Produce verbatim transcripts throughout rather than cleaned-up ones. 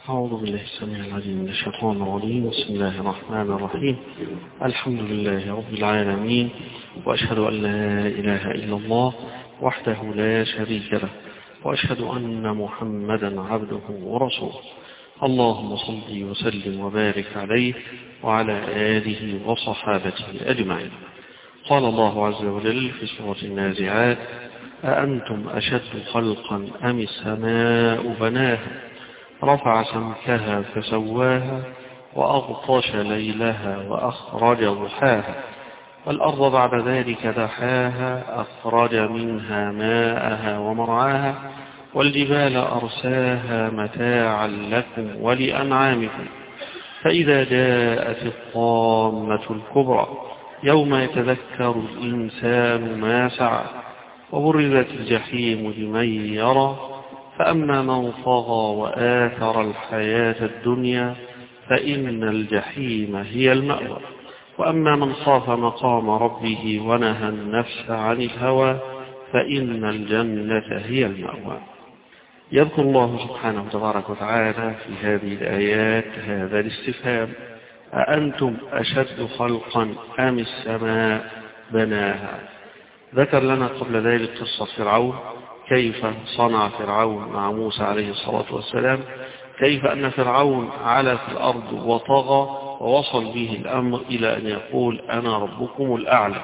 أعوذ بالله السميع العليم من الشيطان الرجيم. بسم الله الرحمن الرحيم. الحمد لله رب العالمين، وأشهد أن لا إله إلا الله وحده لا شريك له، وأشهد أن محمدا عبده ورسوله. اللهم صل وسلم وبارك عليه وعلى آله وصحابته أجمعين. قال الله عز وجل في سورة النازعات: أأنتم أشد خلقا أم السماء بناها رفع سمكها فسواها وأغطش ليلها وأخرج ضحاها والأرض بعد ذلك دحاها أخرج منها ماءها ومرعاها والجبال أرساها متاعا لكم ولأنعامكم فإذا جاءت الطامة الكبرى يوم يتذكر الإنسان ما سعى وبرزت الجحيم لمن يرى فأما من طغى وآثر الحياة الدنيا فإن الجحيم هي المأوى وأما من خاف مقام ربه ونهى النفس عن الهوى فإن الجنة هي المأوى. يذكر الله سبحانه تبارك وتعالى في هذه الآيات هذا الاستفهام: أأنتم أشد خلقا أم السماء بناها؟ ذكر لنا قبل ذلك قصة فرعون، كيف صنع فرعون مع موسى عليه الصلاة والسلام، كيف أن فرعون علا في الأرض وطغى ووصل به الأمر إلى أن يقول أنا ربكم الأعلى،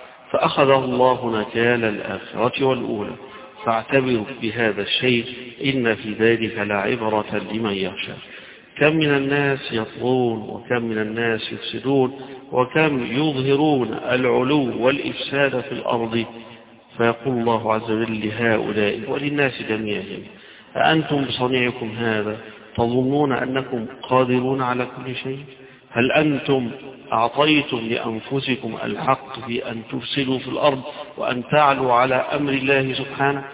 فأخذه الله نكال الآخرة والأولى. فاعتبروا بهذا الشيء، إن في ذلك لعبرة لمن يخشى. كم من الناس يطغون وكم من الناس يفسدون وكم يظهرون العلو والإفساد في الأرض، فيقول الله عز وجل لهؤلاء وللناس جميعهم: أأنتم بصنيعكم هذا تظنون أنكم قادرون على كل شيء؟ هل أنتم أعطيتم لأنفسكم الحق في أن تفسدوا في الأرض وأن تعلوا على أمر الله سبحانه؟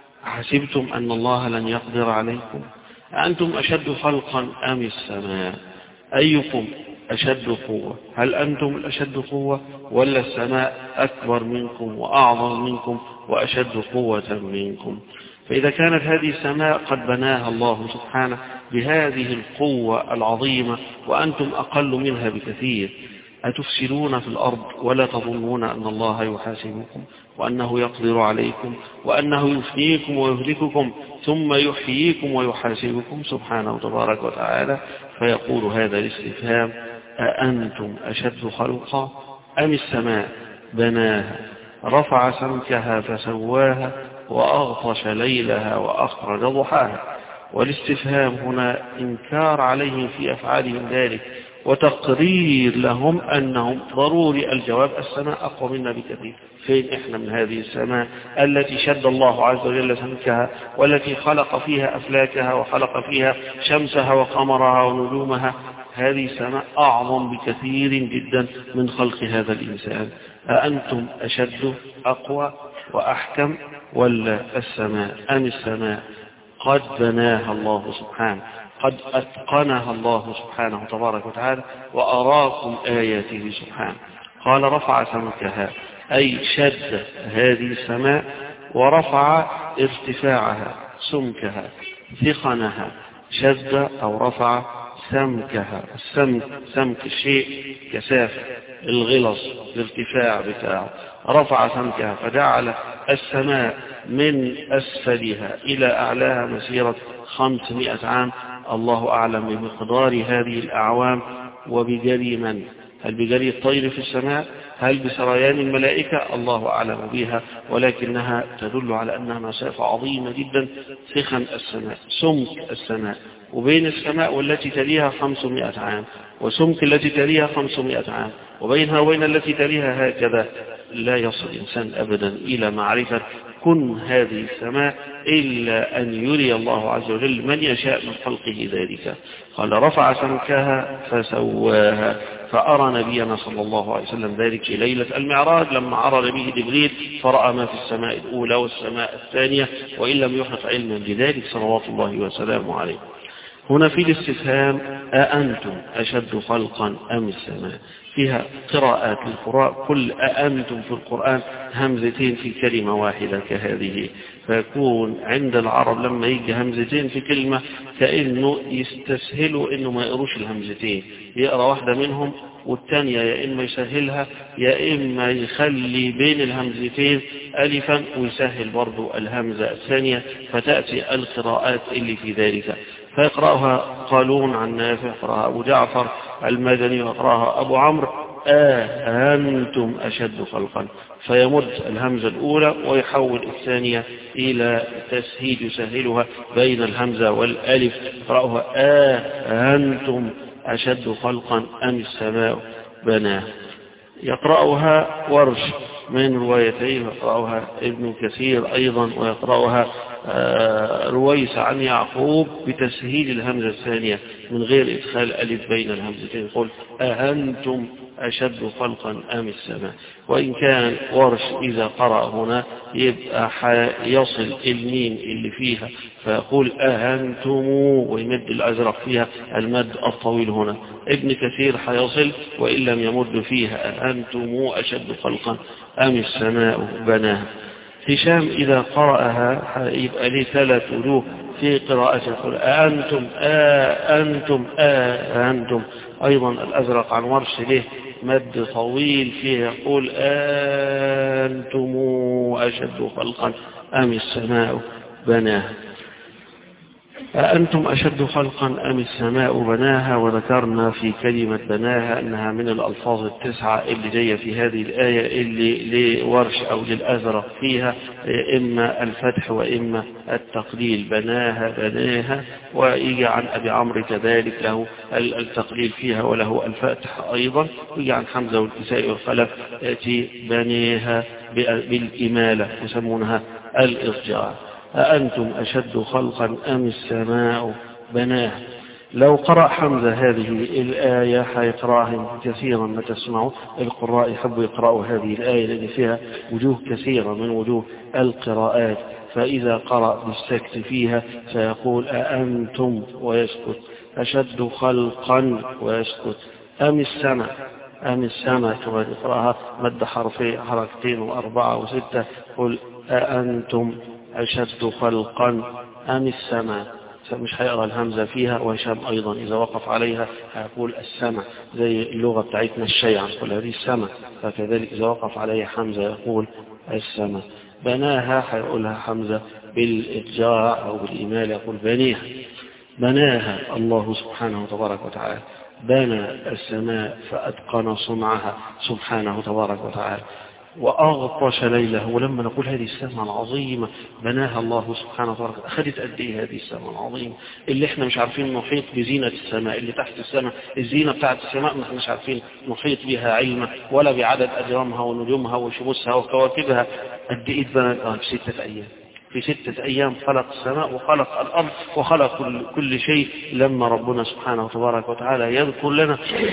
حسبتم أن الله لن يقدر عليكم؟ أأنتم أشد خلقا أم السماء؟ أيكم أشد قوة؟ هل أنتم الأشد قوة ولا السماء أكبر منكم وأعظم منكم وأشد قوة منكم؟ فإذا كانت هذه السماء قد بناها الله سبحانه بهذه القوة العظيمة وأنتم أقل منها بكثير، أتفسدون في الأرض ولا تظنون أن الله يحاسبكم وأنه يقدر عليكم وأنه يفنيكم ويهلككم ثم يحييكم ويحاسبكم سبحانه تبارك وتعالى؟ فيقول هذا الاستفهام: أأنتم أشد خلقا أم السماء بناها رفع سمكها فسواها وأغطش ليلها وأخرج ضحاها. والاستفهام هنا إنكار عليهم في أفعالهم ذلك وتقرير لهم أنهم ضروري الجواب: السماء أقوى منا بكثير. فين إحنا من هذه السماء التي شد الله عز وجل سمكها والتي خلق فيها أفلاكها وخلق فيها شمسها وقمرها ونجومها؟ هذه السماء أعظم بكثير جدا من خلق هذا الإنسان. أأنتم أشد أقوى وأحكم ولا السماء؟ أم السماء قد بناها الله سبحانه، قد أتقنها الله سبحانه تبارك وتعالى وأراكم آياته سبحانه. قال رفع سمكها، أي شد هذه السماء ورفع ارتفاعها، سمكها ثقنها، شد أو رفع سمكها. السمك سمك الشيء كثافة، الغلظ، الارتفاع بتاعه. رفع سمكها فجعل السماء من أسفلها إلى أعلاها مسيرة خمسمائة عام. الله أعلم بمقدار هذه الأعوام وبجري من؟ هل بجري الطير في السماء؟ هل بسريان الملائكة؟ الله أعلم بها، ولكنها تدل على أنها مسافة عظيمة جدا. ثخن السماء، سمك السماء، وبين السماء والتي تليها خمسمائة عام، وسمك التي تليها خمسمائة عام، وبينها وبين التي تليها هكذا. لا يصل الإنسان أبدا إلى معرفة كن هذه السماء إلا أن يري الله عز وجل من يشاء من خلقه ذلك. قال رفع سمكها فسواها، فأرى نبينا صلى الله عليه وسلم ذلك ليلة المعراج لما عرض به جبريل فرأى ما في السماء الأولى والسماء الثانية، وإن لم يحط علما بذلك صلوات الله وسلامه عليه. هنا في الاستفهام أأنتم أشد خلقا أم السماء، فيها قراءات للقراء، كل أأنتم في القرآن همزتين في كلمة واحدة كهذه، فيكون عند العرب لما يجي همزتين في كلمة كأنه يستسهلوا إنه ما يقروش الهمزتين، يقرأ واحدة منهم والثانية يا إما يسهلها يا إما يخلي بين الهمزتين ألفا ويسهل برضو الهمزة الثانية، فتأتي القراءات اللي في ذلك. فيقرأها قالون عن نافع، يقرأها أبو جعفر المدني، ويقرأها أبو عمرو أأنتم أشد خلقا، فيمد الهمزة الأولى ويحول الثانية إلى تسهيل يسهلها بين الهمزة والألف، يقرأها أأنتم أشد خلقا أم السماء بناه. يقرأها ورش من روايتين، يقرأها ابن كثير أيضا، ويقرأها رويس عن يعقوب بتسهيل الهمزة الثانية من غير إدخال ألف بين الهمزتين، يقول أأنتم أشد خلقا أم السماء. وإن كان ورش إذا قرأ هنا يبقى يصل الميم اللي فيها فيقول أأنتم ويمد الأزرق فيها المد الطويل هنا. ابن كثير حيصل وإن لم يمد فيها أأنتم أشد خلقا أم السماء بناها. هشام إذا قرأها يبقى ليه ثلاث وجوه في قراءته، يقول أأنتم أأنتم أأنتم. أيضا الأزرق عن ورش له مد طويل فيه، يقول أنتم أشد خلقا أم السماء بناها. أأنتم أشد خلقا أم السماء بناها. وذكرنا في كلمة بناها أنها من الألفاظ التسعة اللي جاية في هذه الآية اللي لورش أو للأزرق فيها إما الفتح وإما التقليل، بناها بناها. ويجي عن أبي عمرو كذلك له التقليل فيها وله الفتح أيضا. ويجي عن حمزة والكسائي والخلف يأتي بنيها بالإمالة يسمونها الإرجاع. أأنتم أشد خلقا أم السماء بناها. لو قرأ حمزة هذه الآية حيقرأها كثيرا ما تسمعوا القراء يحبوا يقرأوا هذه الآية لأن فيها وجوه كثيرة من وجوه القراءات. فإذا قرأ بالسكت فيها سيقول أأنتم ويسكت، أشد خلقا ويسكت، أم السماء أم السماء تقرأها مد حرفين حركتين وأربعة وستة، قل أأنتم أشد خلقا أم السماء. مش هيقرأ الهمزة فيها. وهشام أيضا إذا وقف عليها هيقول السماء زي اللغة بتاعتنا الشيعة نقول هذه السماء، فكذلك إذا وقف عليها حمزة يقول السماء. بناها هيقولها حمزة بالإرجاع أو بالإمالة يقول بنيها. بناها الله سبحانه تبارك وتعالى، بنى السماء فأتقن صنعها سبحانه تبارك وتعالى، وأغطش ليله. ولما نقول هذه السماء العظيمة بناها الله سبحانه وتعالى، أخذت قد إيه هذه السماء العظيمة اللي احنا مش عارفين نحيط بزينة السماء اللي تحت السماء. الزينة بتاعت السماء ما احنا مش عارفين نحيط بها علما ولا بعدد أجرامها ونجومها وشموسها وكواكبها. قد إيه بنى في ستة أيام. في ستة أيام خلق السماء وخلق الأرض وخلق كل, كل شيء. لما ربنا سبحانه تبارك وتعالى يذكر لنا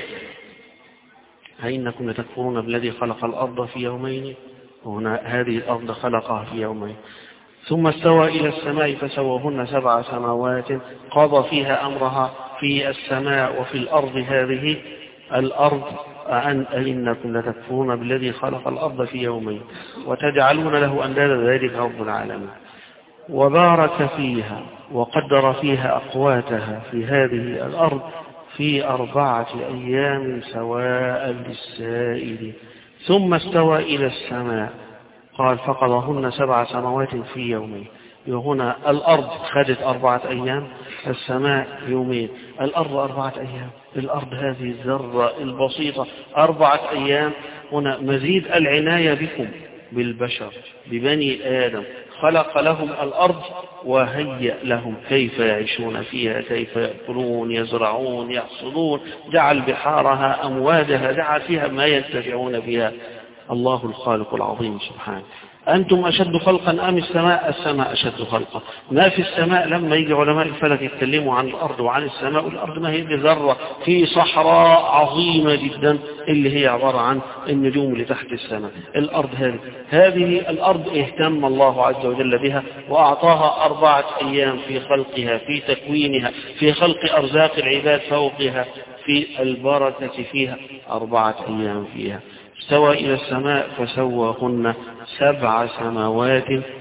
أئنكم لتكفرون بالذي خلق الأرض في يومين، وهنا هذه الأرض خلقها في يومين، ثم استوى إلى السماء فسوهن سبع سماوات قضى فيها أمرها في السماء وفي الأرض. هذه الأرض أئنكم لتكفرون بالذي خلق الأرض في يومين وتجعلون له أندادا ذلك رب العالمين. وبارك فيها وقدر فيها أقواتها في هذه الأرض في أربعة أيام سواء للسائل، ثم استوى إلى السماء قال فقضاهن سبع سماوات في يومين. هنا الأرض خدت أربعة أيام، السماء يومين. الأرض أربعة أيام، الأرض هذه الذرة البسيطة أربعة أيام. هنا مزيد العناية بكم بالبشر ببني آدم، خلق لهم الأرض وهيأ لهم كيف يعيشون فيها، كيف يأكلون يزرعون يحصدون، جعل بحارها أمواجها، جعل فيها ما ينتفعون بها. الله الخالق العظيم سبحانه. أنتم أشد خلقا أم السماء؟ السماء أشد خلقا. ما في السماء لما يجي علماء الفلك يتكلموا عن الأرض وعن السماء، والأرض ما هي ذرة في صحراء عظيمة جدا اللي هي عبارة عن النجوم اللي تحت السماء. الأرض هذه هذه الأرض اهتم الله عز وجل بها وأعطاها أربعة أيام في خلقها، في تكوينها، في خلق أرزاق العباد فوقها، في البركة فيها، أربعة أيام فيها. استوى إلى السماء فسواهن سبع سماوات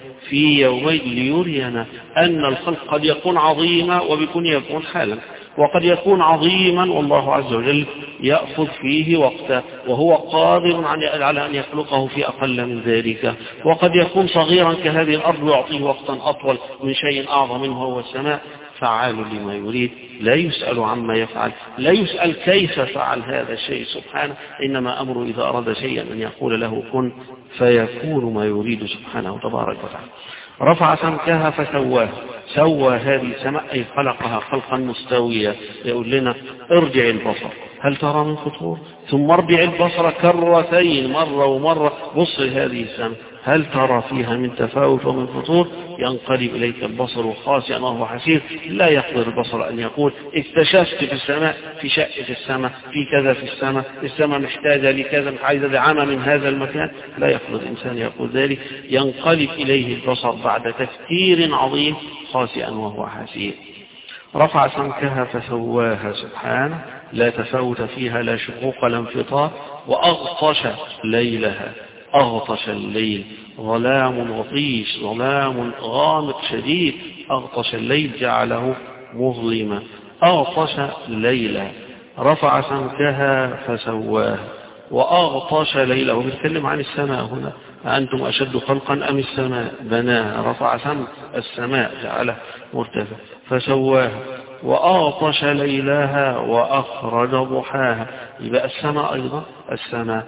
في يومين ليرينا أن الخلق قد يكون عظيما وبكون يكون حالا، وقد يكون عظيما والله عز وجل يأخذ فيه وقتا وهو قادر على أن يخلقه في أقل من ذلك، وقد يكون صغيرا كهذه الأرض ويعطيه وقتا أطول من شيء أعظم منه هو السماء. فعال لما يريد، لا يسأل عما يفعل، لا يسأل كيف فعل هذا الشيء سبحانه، إنما أمره إذا أراد شيئا أن يقول له كن فيكون ما يريد سبحانه تبارك وتعالى. رفع سمكها فسواها، سوى هذه السماء أي خلقها خلقا مستويا. يقول لنا ارجع البصر هل ترى من فطور، ثم ارجع البصر كرتين مرة ومرة، بص هذه السماء هل ترى فيها من تفاوت ومن فطور. ينقلب إليك البصر خاسئا وهو حسير، لا يقدر البصر أن يقول اكتشفت في السماء، في شق في السماء، في كذا في السماء، السماء محتاجة لكذا، عايزة دعامة من هذا المكان، لا يقدر الإنسان يقول ذلك. ينقلب إليه البصر بعد تفكير عظيم خاسئا وهو حسير. رفع سمكها فسواها سبحانه، لا تفاوت فيها لا شقوق ولا انفطار. وأغطش ليلها، أغطش الليل ظلام غطيش، ظلام غامق شديد. أغطش الليل جعله مظلما، أغطش ليلها. رفع سمكها فسواها وأغطش ليلها. وبيتكلم عن السماء هنا، أنتم أشد خلقا أم السماء بناها. رفع سمك السماء جعله مرتفع فسواها وأغطش ليلها وأخرج ضحاها. يبقى السماء أيضا، السماء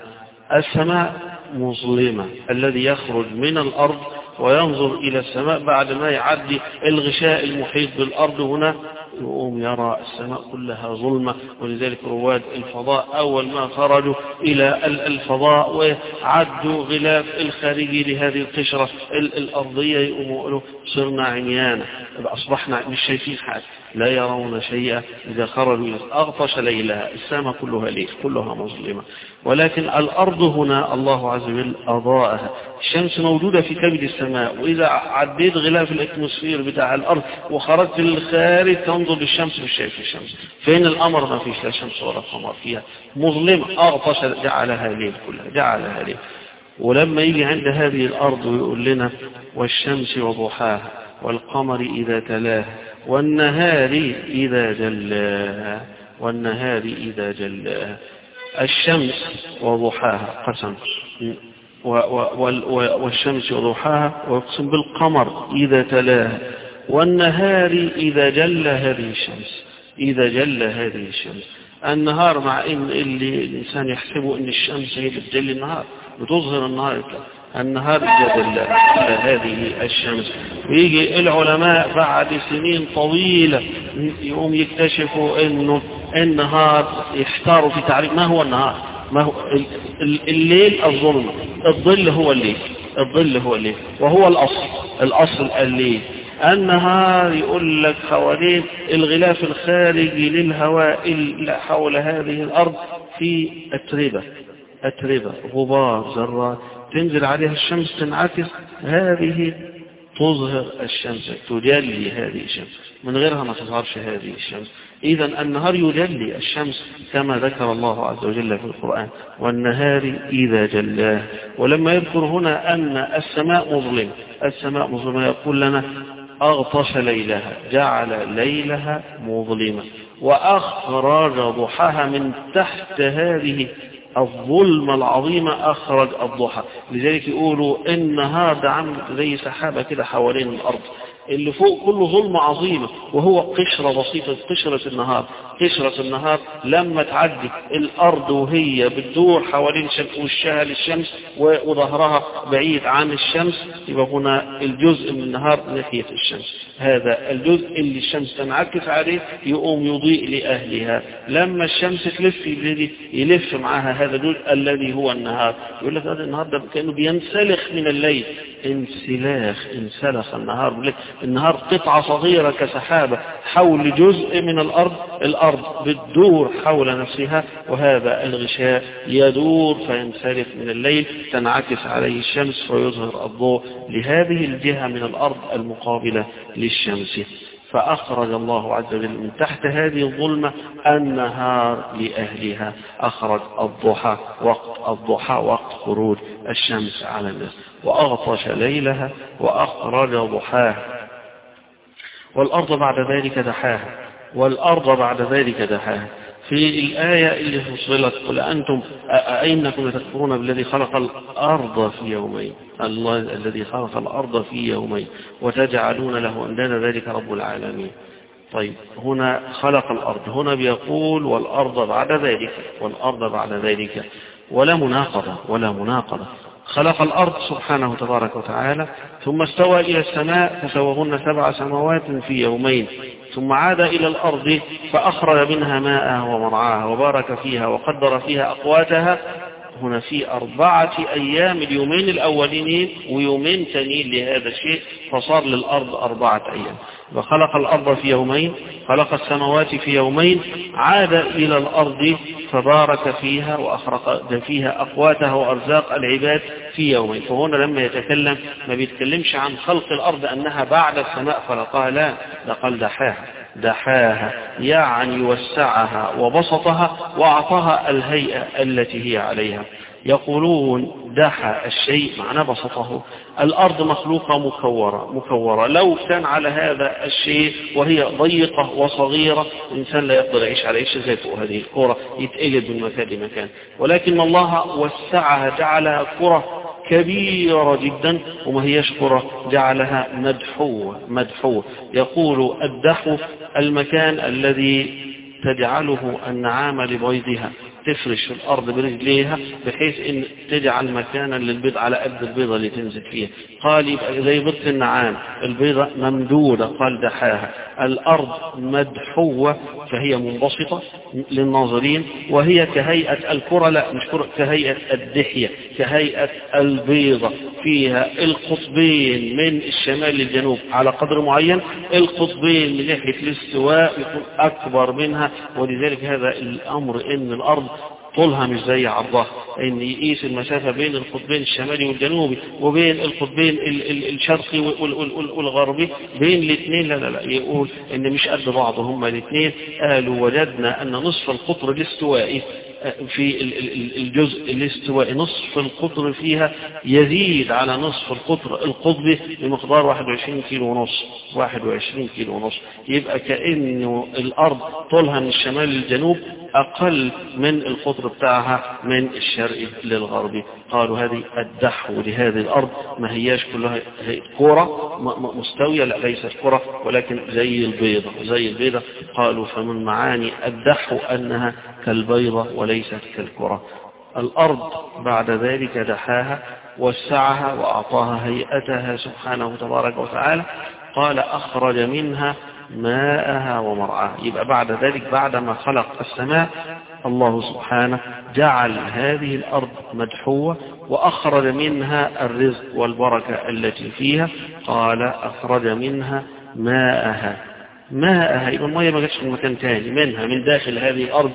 السماء مظلمة، الذي يخرج من الأرض وينظر إلى السماء بعد ما يعدي الغشاء المحيط بالأرض هنا يقوم يرى السماء كلها ظلمة. ولذلك رواد الفضاء أول ما خرجوا إلى الفضاء وعدوا غلاف الخارجي لهذه القشرة الأرضية يقوموا يقولوا صرنا عميانا، أصبحنا مش شايفين حاجة، لا يرون شيئا. إذا خرجوا أغطش ليلها، السماء كلها ليل، كلها مظلمة. ولكن الأرض هنا الله عز وجل أضاءها. الشمس موجودة في كبد السماء، وإذا عديت غلاف الاتموسفير بتاع الأرض وخرجت للخارج تنظر للشمس مش شايف الشمس. فين القمر؟ ما فيش لا شمس ولا قمر، فيها مظلمة. أغطش جعلها ليل، كلها جعلها ليل. ولما يجي عند هذه الأرض ويقول لنا والشمس وضحاها والقمر إذا تلاها والنهار إذا جلاها، والنهار إذا جلاها. الشمس وضحاها قسم، والشمس وضحاها، ويقسم بالقمر إذا تلاها، والنهار إذا جل هذه الشمس، إذا جل هذه الشمس. النهار مع إن اللي الإنسان يحسبه إن الشمس هي بتجلي النهار، بتظهر النهار، النهار جل هذه الشمس. ويجي العلماء بعد سنين طويلة يقوم يكتشفوا إنه النهار، يحتاروا في تعريف ما هو النهار. ما هو الليل؟ الظلمة. الظل هو الليل، الظل هو الليل، وهو الأصل، الأصل الليل. النهار يقول لك حوالين الغلاف الخارجي للهواء حول هذه الأرض في أتربة، أتربة غبار ذرات تنزل عليها الشمس تنعكس، هذه تظهر الشمس، تجلي هذه الشمس، من غيرها ما تظهرش هذه الشمس. إذا النهار يجلي الشمس كما ذكر الله عز وجل في القرآن والنهار إذا جلاه. ولما يذكر هنا أن السماء مظلمة، السماء مظلمة يقول لنا أغطش ليلها، جعل ليلها مظلمة، وأخرج ضحاها من تحت هذه الظلمة العظيمة أخرج الضحى. لذلك يقولوا النهار ده عامل زي سحابة كده حوالين الأرض، اللي فوق كله ظلمة عظيمة، وهو قشرة بسيطة، قشرة النهار. قشرة النهار لما تعدي الأرض وهي بتدور حوالين وشها للشمس وظهرها بعيد عن الشمس، يبقى هنا الجزء من النهار ناحية الشمس، هذا الجزء اللي الشمس تنعكس عليه يقوم يضيء لأهلها. لما الشمس تلف يلف معها هذا الجزء الذي هو النهار. يقول لك هذا النهار ده كأنه بينسلخ من الليل، انسلاخ، انسلخ النهار. النهار قطعة صغيرة كسحابة حول جزء من الأرض، الأرض بتدور حول نفسها، وهذا الغشاء يدور فينسلخ من الليل، تنعكس عليه الشمس ويظهر الضوء لهذه الجهة من الأرض المقابلة للشمس. فأخرج الله عز وجل من تحت هذه الظلمة النهار لأهلها، أخرج الضحى وقت الضحى وقت خروج الشمس على الناس، وأغطش ليلها وأخرج ضحاها، والأرض بعد ذلك دحاها، والأرض بعد ذلك دحاها. في الآية اللي فصلت قل أنتم أئنكم تكفرون بالذي خلق الأرض في يومين، الله الذي خلق الأرض في يومين وتجعلون له أندادا ذلك رب العالمين. طيب هنا خلق الأرض، هنا بيقول والأرض بعد ذلك، والأرض بعد ذلك، ولا مناقضة ولا مناقضة. خلق الأرض سبحانه تبارك وتعالى، ثم استوى إلى السماء فسواهن سبع سماوات في يومين، ثم عاد إلى الأرض فأخرج منها ماءها ومرعاها وبارك فيها وقدر فيها أقواتها. هنا في أربعة أيام، اليومين الأولين ويومين تانيين لهذا الشيء، فصار للأرض أربعة أيام. وخلق الأرض في يومين، خلق السماوات في يومين، عاد إلى الأرض فبارك فيها وأخرج فيها أقواتها وأرزاق العباد في يومين. فهنا لما يتكلم ما بيتكلمش عن خلق الأرض أنها بعد السماء خلقها، لا، لقد دحاها دحاها يعني وسعها وبسطها وأعطاها الهيئة التي هي عليها. يقولون دحى الشيء معناه بسطه. الأرض مخلوقة مكورة مكورة لو كان على هذا الشيء وهي ضيقة وصغيرة الإنسان لا يقدر يعيش على إيش زي فوق هذه الكرة، يتقلب من مكان لمكان، ولكن الله وسعها جعلها كرة كبيرة جدا وما هيش كرة، جعلها مدحوة مدحوة. يقول الدحو المكان الذي تجعله النعام لبيضها، تفرش الأرض برجليها بحيث ان تجعل مكانا للبيض على قد البيضة اللي تنزل فيها. قال يبقى زي بيضة النعام، البيضة ممدودة، قال دحاها. الأرض مدحوة فهي منبسطة للناظرين، وهي كهيئة الكرة، لا مش كرة، كهيئة الدحية، كهيئة البيضة، فيها القطبين من الشمال للجنوب على قدر معين، القطبين من ناحية الاستواء يكون أكبر منها. ولذلك هذا الأمر ان الأرض طولها مش زي عرضها، ان يقيس المسافة بين القطبين الشمالي والجنوبي وبين القطبين الشرقي والغربي بين الاثنين، لا لا لا، يقول ان مش قد بعض هما الاثنين. قالوا وجدنا ان نصف القطر الاستوائي في الجزء الاستوائي، نصف القطر فيها يزيد على نصف القطر القطبي بمقدار واحد وعشرين كيلو ونص، واحد وعشرين كيلو ونص. يبقى كأنه الأرض طولها من الشمال للجنوب أقل من القطر بتاعها من الشرق للغربي. قالوا هذه الدحو لهذه الأرض، ما هياش كلها كرة مستوية، لا ليست كرة ولكن زي البيضة زي البيضة. قالوا فمن معاني الدحو أنها كالبيضة وليست كالكرة. الأرض بعد ذلك دحاها وسعها وأعطاها هيئتها سبحانه تبارك وتعالى. قال أخرج منها ماءها ومرعاها. يبقى بعد ذلك بعدما خلق السماء الله سبحانه جعل هذه الأرض مدحوة وأخرج منها الرزق والبركة التي فيها. قال أخرج منها ماءها ماءها، يبقى المية ما جاتش من مكان تاني، منها من داخل هذه الأرض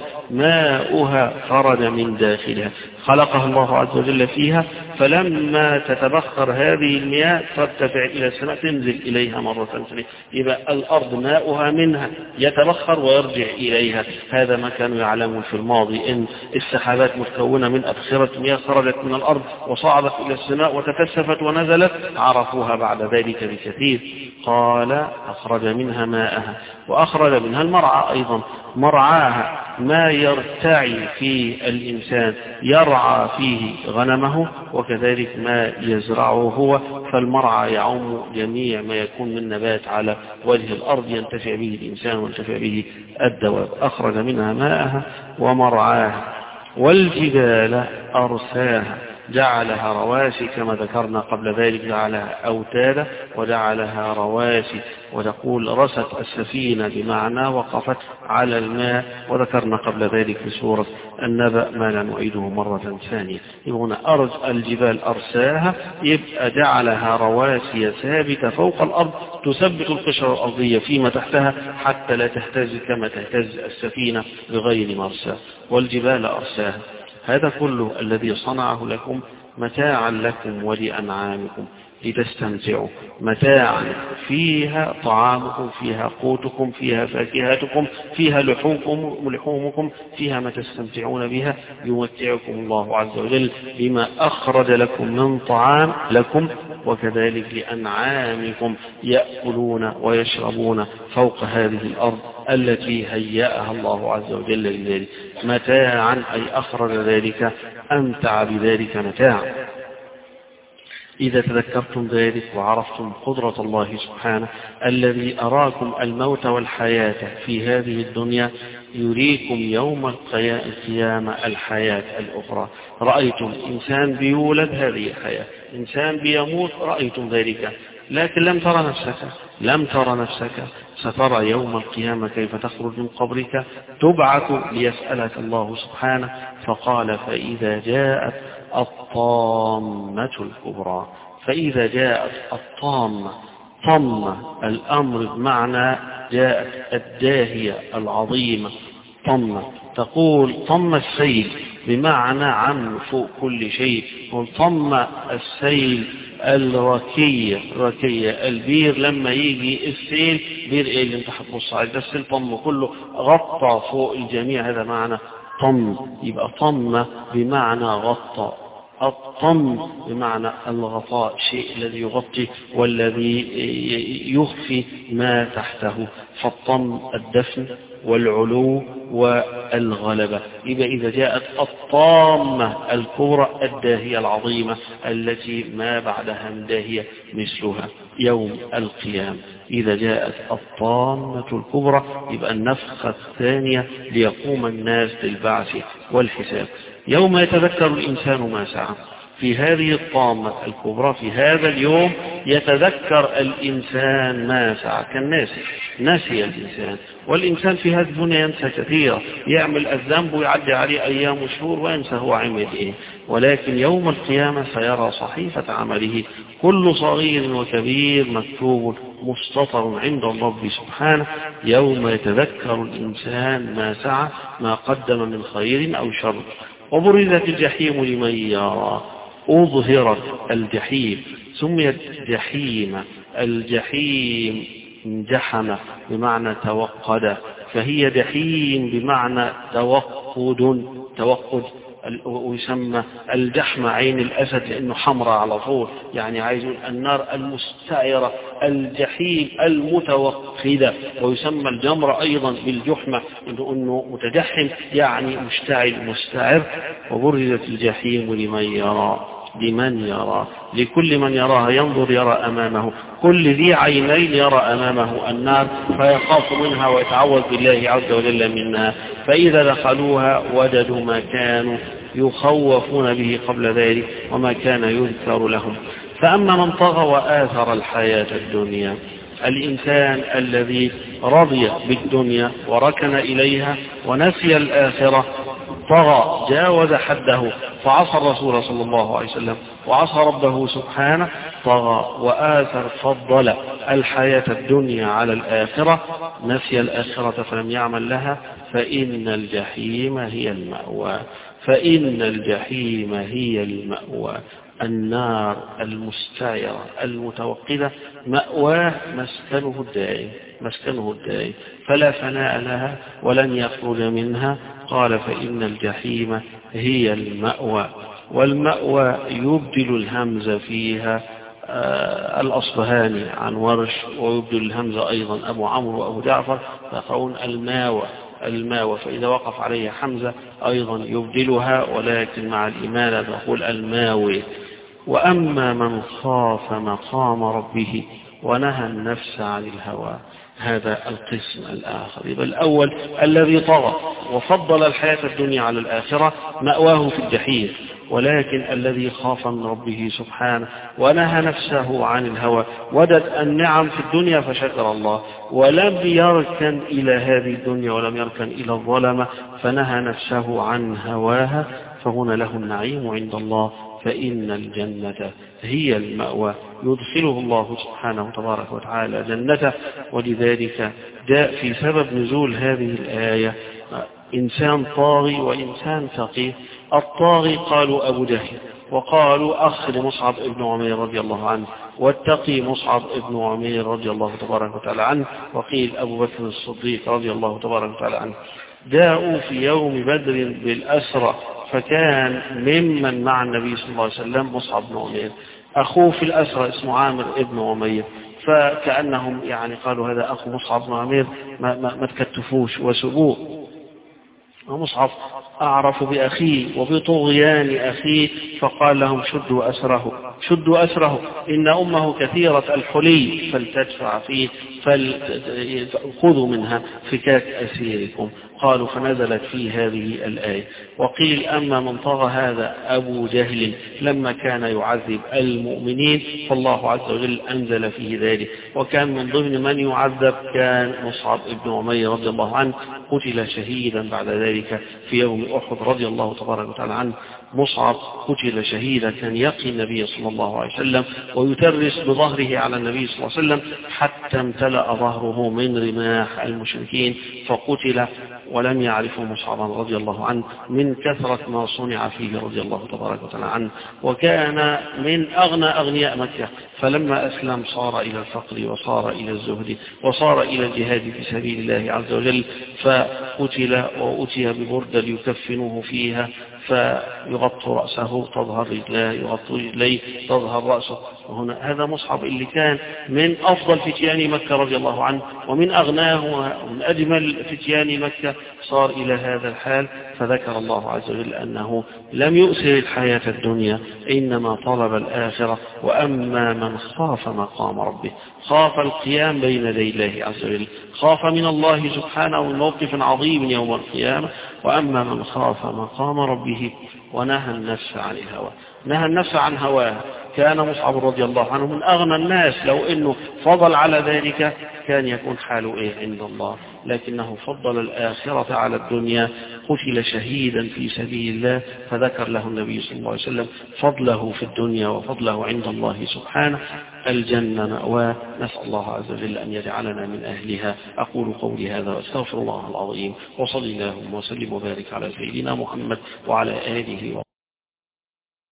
ماؤها خرج من داخلها، خلقها الله عز وجل فيها. فلما تتبخر هذه المياه ترتفع إلى السماء تنزل إليها مرة ثانية. يبقى الأرض ماؤها منها يتبخر ويرجع إليها. هذا ما كانوا يعلمون في الماضي، إن السحابات متكونة من أبخرة مياه خرجت من الأرض وصعدت إلى السماء وتكثفت ونزلت، عرفوها بعد ذلك بكثير. قال أخرج منها ماءها ماءها وأخرج منها المرعى أيضا مرعاها ما يرتعي فيه الإنسان يرعى فيه غنمه، وكذلك ما يزرعه هو، فالمرعى يعم جميع ما يكون من نبات على وجه الأرض ينتفع به الإنسان وينتفع به الدواب. أخرج منها ماءها ومرعاها. والجبال أرساها جعلها رواسي كما ذكرنا قبل ذلك، جعلها أوتادا وجعلها رواسي، وتقول رست السفينة بمعنى وقفت على الماء، وذكرنا قبل ذلك في سورة النبأ ما لا نعيده مرة ثانية. يقولون أرج الجبال أرساها، يبقى جعلها رواسي ثابتة فوق الأرض تثبت القشرة الأرضية فيما تحتها حتى لا تهتز كما تهتز السفينة بغير مرساه. والجبال أرساها، هذا كله الذي صنعه لكم متاعا لكم ولأنعامكم لتستمتعوا، متاعا فيها طعامكم، فيها قوتكم، فيها فاكهاتكم، فيها لحومكم لحومكم فيها ما تستمتعون بها، يمتعكم الله عز وجل بما أخرج لكم من طعام لكم، وكذلك لأنعامكم يأكلون ويشربون فوق هذه الأرض التي هيأها الله عز وجل لذلك. متاعا أي أخرج ذلك، أمتع بذلك متاعا. إذا تذكرتم ذلك وعرفتم قدرة الله سبحانه الذي أراكم الموت والحياة في هذه الدنيا، يريكم يوم القيامة الحياة الأخرى. رأيتم إنسان بيولد، هذه الحياة، إنسان بيموت، رأيتم ذلك، لكن لم ترى نفسك لم ترى نفسك سترى يوم القيامة كيف تخرج من قبرك تبعث ليسألك الله سبحانه. فقال فإذا جاءت الطامة الكبرى، فإذا جاءت الطامة، طم الأمر بمعنى جاءت الداهية العظيمة، طم تقول طم السيل بمعنى عم فوق كل شيء، طم السيل الركية، ركية البير لما يجي السيل بير ايه اللي انت هتبص عليه ده، السيل طم كله غطى فوق الجميع، هذا معنى طم. يبقى طم بمعنى غطى، الطم بمعنى الغطاء، شيء الذي يغطي والذي يخفي ما تحته، فالطم الدفن والعلو والغلبة. يبقى إذا جاءت الطامة الكبرى الداهية العظيمة التي ما بعدها من داهية مثلها يوم القيامة، إذا جاءت الطامة الكبرى يبقى النفخة الثانية ليقوم الناس للبعث والحساب. يوم يتذكر الإنسان ما سعى، في هذه الطامة الكبرى في هذا اليوم يتذكر الإنسان ما سعى كالناس، نسي الإنسان، والإنسان في هذه الدنيا ينسى كثيرا، يعمل الذنب ويعدي عليه أيام وشهور وينسى هو عمل إيه، ولكن يوم القيامة سيرى صحيفة عمله، كل صغير وكبير مكتوب مستطر عند الرب سبحانه. يوم يتذكر الإنسان ما سعى، ما قدم من خير أو شر. وبرزت الجحيم لمن يرى، أظهرت الجحيم، سميت جحيم، الجحيم جحم بمعنى توقد، فهي جحيم بمعنى توقد، توقد، ويسمى الجحم عين الأسد لأنه حمراء على طول، يعني عايزون النار المستعرة، الجحيم المتوقدة، ويسمى الجمر أيضا بالجحمة إنه متجحم يعني مشتعل مستعر. وبرزت الجحيم لمن يرى، لمن يرى، لكل من يراها، ينظر يرى أمامه، كل ذي عينين يرى أمامه النار فيخاف منها ويتعوذ بالله عز وجل منها، فإذا دخلوها وجدوا ما كانوا يخوفون به قبل ذلك وما كان يذكر لهم. فأما من طغى وآثر الحياة الدنيا، الإنسان الذي رضي بالدنيا وركن إليها ونسي الآخرة، طغى، جاوز حده، فعصى الرسول صلى الله عليه وسلم وعصى ربه سبحانه، طغى وآثر، فضل الحياة الدنيا على الآخرة، نسي الآخرة فلم يعمل لها، فإن الجحيم هي المأوى، فإن الجحيم هي المأوى، النار المستعرة المتوقدة مأواه مسكنه الدائم، مسكنه الدائم، فلا فناء لها ولن يخرج منها. قال فإن الجحيم هي المأوى، والمأوى يبدل الهمز فيها الأصبهاني عن ورش، ويبدل الهمزة أيضا أبو عمرو وأبو جعفر فيقرؤون الماوى الماوى، فإذا وقف عليه حمزة أيضا يبدلها ولكن مع الإمالة يقول الماوي. وأما من خاف مقام ربه ونهى النفس عن الهوى، هذا القسم الآخر. يبقى الأول الذي طغى وفضل الحياة الدنيا على الآخرة مأواه في الجحيم، ولكن الذي خاف من ربه سبحانه ونهى نفسه عن الهوى وجد النعم في الدنيا فشكر الله، ولم يركن إلى هذه الدنيا ولم يركن إلى الظلمة فنهى نفسه عن هواها، فهنا له النعيم عند الله، فإن الجنة هي المأوى، يدخله الله سبحانه تبارك وتعالى جنته. ولذلك جاء في سبب نزول هذه الآية إنسان طاغي وإنسان فقيه. الطاغي قالوا أبو جهل، وقالوا أخ لمصعب ابن عمير رضي الله عنه، والتقي مصعب ابن عمير رضي الله تبارك وتعالى عنه، وقيل أبو بكر الصديق رضي الله تبارك وتعالى عنه. جاءوا في يوم بدر بالأسرى، فكان ممن مع النبي صلى الله عليه وسلم مصعب بن عمير، أخوه في الأسرى اسمه عامر ابن عمير، فكأنهم يعني قالوا هذا أخو مصعب بن عمير ما, ما, ما تكتفوش وسبوه. ومصعب أعرف بأخيه وبطغيان أخيه، فقال لهم شدوا أسره شدوا أسره إن أمه كثيرة الحلي فلتدفع فيه فخذوا منها فكاك أسيركم. قالوا فنزلت في هذه الآية. وقيل أما من طغى هذا أبو جهل لما كان يعذب المؤمنين فالله عز وجل أنزل فيه ذلك، وكان من ضمن من يعذب كان مصعب ابن عمير رضي الله عنه، قتل شهيدا بعد ذلك في يوم أحد رضي الله تبارك وتعالى عنه. مصعب قتل شهيدا، كان يقي النبي صلى الله عليه وسلم ويترس بظهره على النبي صلى الله عليه وسلم حتى امتلأ ظهره من رماح المشركين فقتل، ولم يعرفوا مصعبا رضي الله عنه من كثرة ما صنع فيه رضي الله تبارك وتعالى عنه. وكان من أغنى أغنياء مكة، فلما أسلم صار إلى الفقر وصار إلى الزهد وصار إلى الجهاد في سبيل الله عز وجل، فقتل وأتي ببردة ليكفنوه فيها فيغطي رأسه تظهر رجلاه، يغطي رجليه تظهر رأسه. وهنا هذا مصعب اللي كان من أفضل فتيان مكة رضي الله عنه ومن أغناه ومن أجمل فتيان مكة، صار إلى هذا الحال. فذكر الله عز وجل أنه لم يؤثر الحياة الدنيا إنما طلب الآخرة. وأما من خاف مقام ربه، خاف القيام بين يدي الله عز وجل، خاف من الله سبحانه من موقف عظيم يوم القيامة. وأما من خاف مقام ربه ونهى النفس عن الهوى، نهى النفس عن هواه. كان مصعب رضي الله عنه من أغنى الناس، لو أنه فضل على ذلك كان يكون حاله إيه عند الله، لكنه فضل الآخرة على الدنيا، قتل شهيدا في سبيل الله، فذكر له النبي صلى الله عليه وسلم فضله في الدنيا وفضله عند الله سبحانه. الجنة مأواه، نسأل الله عز وجل أن يجعلنا من أهلها. أقول قولي هذا وأستغفر الله العظيم، وصلي اللهم وسلم وبارك على سيدنا محمد وعلى آله